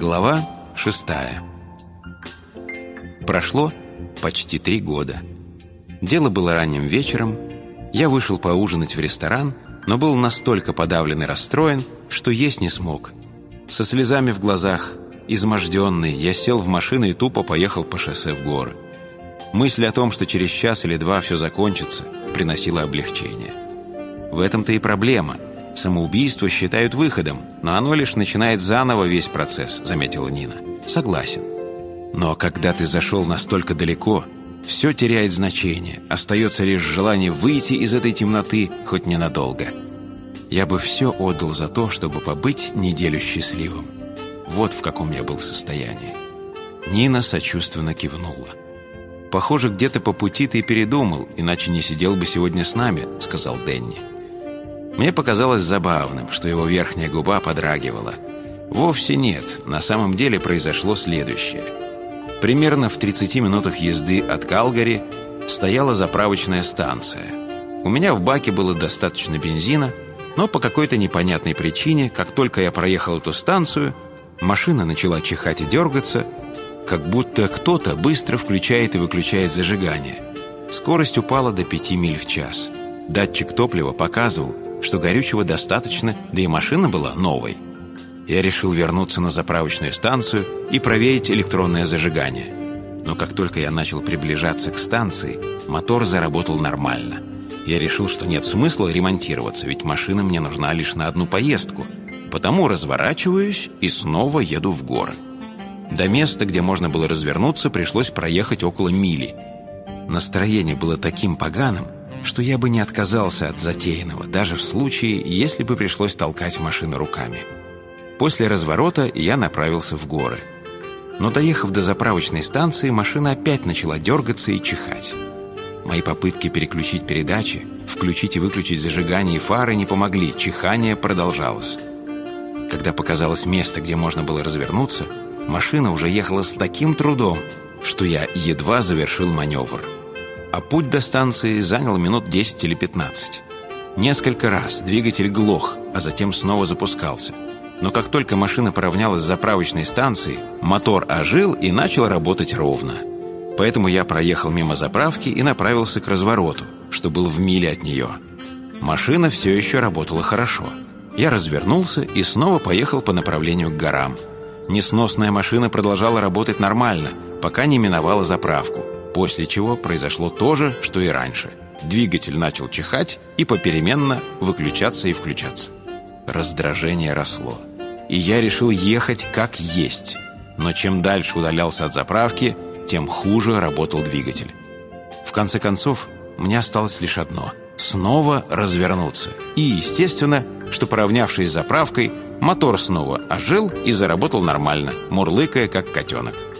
Глава 6. Прошло почти 3 года. Дело было ранним вечером. Я вышел поужинать в ресторан, но был настолько подавлен и расстроен, что есть не смог. Со слезами в глазах, изможденный, я сел в машину и тупо поехал по шоссе в горы. Мысль о том, что через час или два все закончится, приносила облегчение. В этом-то и проблема. Самоубийство считают выходом, но оно лишь начинает заново весь процесс, заметила Нина. Согласен. Но когда ты зашел настолько далеко, все теряет значение. Остается лишь желание выйти из этой темноты хоть ненадолго. Я бы все отдал за то, чтобы побыть неделю счастливым. Вот в каком я был состоянии. Нина сочувственно кивнула. «Похоже, где-то по пути ты передумал, иначе не сидел бы сегодня с нами», — сказал Дэнни. Мне показалось забавным, что его верхняя губа подрагивала. Вовсе нет, на самом деле произошло следующее. Примерно в 30 минутах езды от Калгари стояла заправочная станция. У меня в баке было достаточно бензина, но по какой-то непонятной причине, как только я проехал эту станцию, машина начала чихать и дергаться, как будто кто-то быстро включает и выключает зажигание. Скорость упала до 5 миль в час. Датчик топлива показывал, что горючего достаточно, да и машина была новой. Я решил вернуться на заправочную станцию и проверить электронное зажигание. Но как только я начал приближаться к станции, мотор заработал нормально. Я решил, что нет смысла ремонтироваться, ведь машина мне нужна лишь на одну поездку. Потому разворачиваюсь и снова еду в горы. До места, где можно было развернуться, пришлось проехать около мили. Настроение было таким поганым, что я бы не отказался от затеянного, даже в случае, если бы пришлось толкать машину руками. После разворота я направился в горы. Но доехав до заправочной станции, машина опять начала дергаться и чихать. Мои попытки переключить передачи, включить и выключить зажигание и фары не помогли, чихание продолжалось. Когда показалось место, где можно было развернуться, машина уже ехала с таким трудом, что я едва завершил маневр. А путь до станции занял минут 10 или 15. Несколько раз двигатель глох, а затем снова запускался. Но как только машина поравнялась с заправочной станцией, мотор ожил и начал работать ровно. Поэтому я проехал мимо заправки и направился к развороту, что был в миле от нее. Машина все еще работала хорошо. Я развернулся и снова поехал по направлению к горам. Несносная машина продолжала работать нормально, пока не миновала заправку, после чего произошло то же, что и раньше. Двигатель начал чихать и попеременно выключаться и включаться. Раздражение росло, и я решил ехать как есть. Но чем дальше удалялся от заправки, тем хуже работал двигатель. В конце концов, мне осталось лишь одно – снова развернуться. И, естественно, что, поравнявшись с заправкой, мотор снова ожил и заработал нормально, мурлыкая, как котенок.